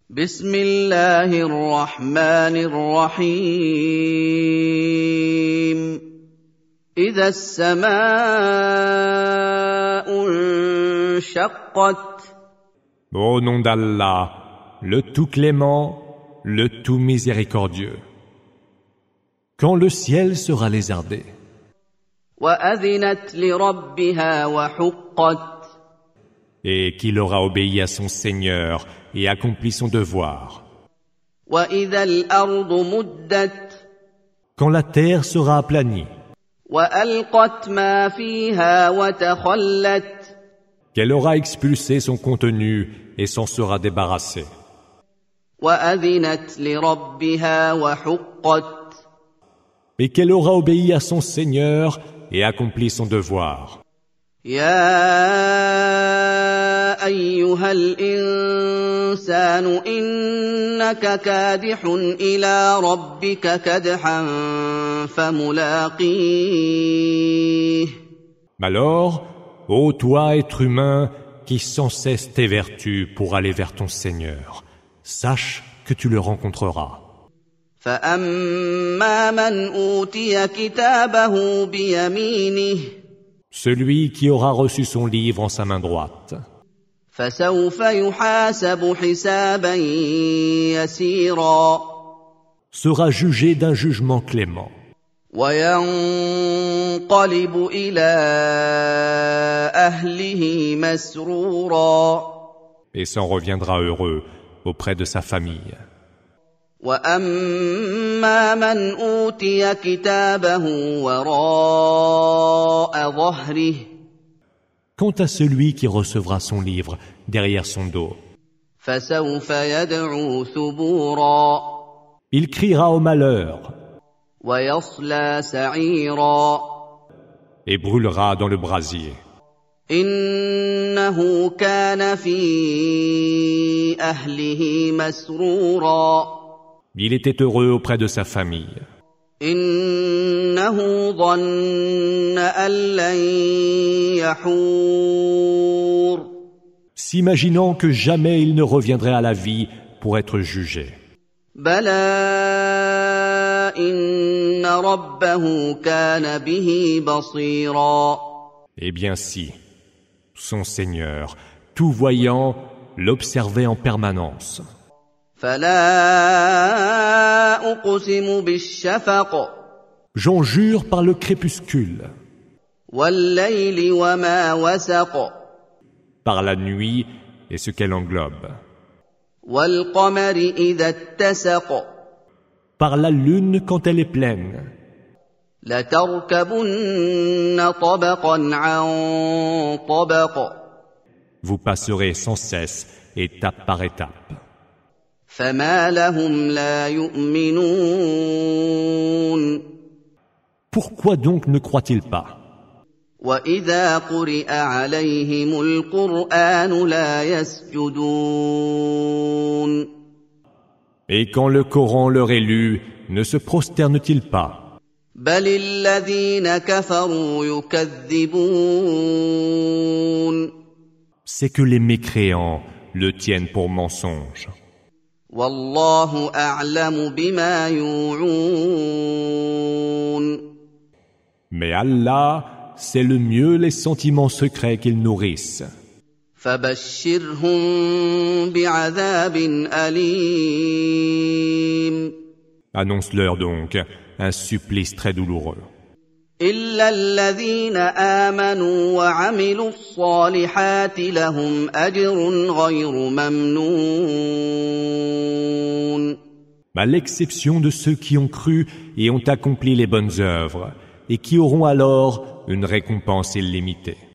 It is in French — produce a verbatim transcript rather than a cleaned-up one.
بسم الله الرحمن الرحيم إذا السماء انشقت Au nom d'Allah, le tout clément, le tout miséricordieux. Quand le ciel sera lézardé وأذنت لربها وحقت et qu'il aura obéi à son Seigneur et accompli son devoir. وإذا الأرض مدت Quand la terre sera aplanie, وألقت ما فيها وتخلت qu'elle aura expulsé son contenu et s'en sera débarrassée. وأذنت لربها وحقت Et qu'elle aura obéi à son Seigneur et accompli son devoir. يا أيها الإنسان إنك كادح إلى ربك كدحا فملاقيه. Alors, ô toi, être humain, qui sans cesse t'évertues pour aller vers ton Seigneur, sache que tu le rencontreras. فأما من أوتي كتابه بيمينه Celui qui aura reçu son livre en sa main droite, فسوف يحاسب حسابا يسيرا sera jugé d'un jugement clément وينقلب إلى أهله مسرورا et s'en reviendra heureux auprès de sa famille. وأما من أوتي كتابه وراء ظهره Quant à celui qui recevra son livre derrière son dos, فسوف يدعو ثبورا il criera au malheur ويصلى سعيرا et brûlera dans le brasier. إنه كان في أهله مسرورا Il était heureux auprès de sa famille. إنه ظن أن لن يحور S'imaginant que jamais il ne reviendrait à la vie pour être jugé. بلى إن ربه كان به بصيرا Eh bien si, son Seigneur, tout voyant, l'observait en permanence. فلا أقسم بالشفق J'en jure par le crépuscule, والليل وما وسق par la nuit et ce qu'elle englobe, والقمر إذا اتسق par la lune quand elle est pleine. لتركبن طبقا عن طبق Vous passerez sans cesse, étape par étape. فما لهم لا يؤمنون Pourquoi donc ne croient-ils pas? وإذا قرئ عليهم القرآن لا يسجدون Et quand le Coran leur est lu, ne se prosternent-ils pas? بل الذين كفروا يكذبون C'est que les mécréants le tiennent pour mensonge. والله أعلم بما يوعون Mais Allah sait le mieux les sentiments secrets qu'ils nourrissent. فبشرهم بعذاب أليم Annonce-leur donc un supplice très douloureux. إلا الذين آمنوا وعملوا الصالحات لهم أجر غير ممنون. À l'exception de ceux qui ont cru et ont accompli les bonnes œuvres, et qui auront alors une récompense illimitée.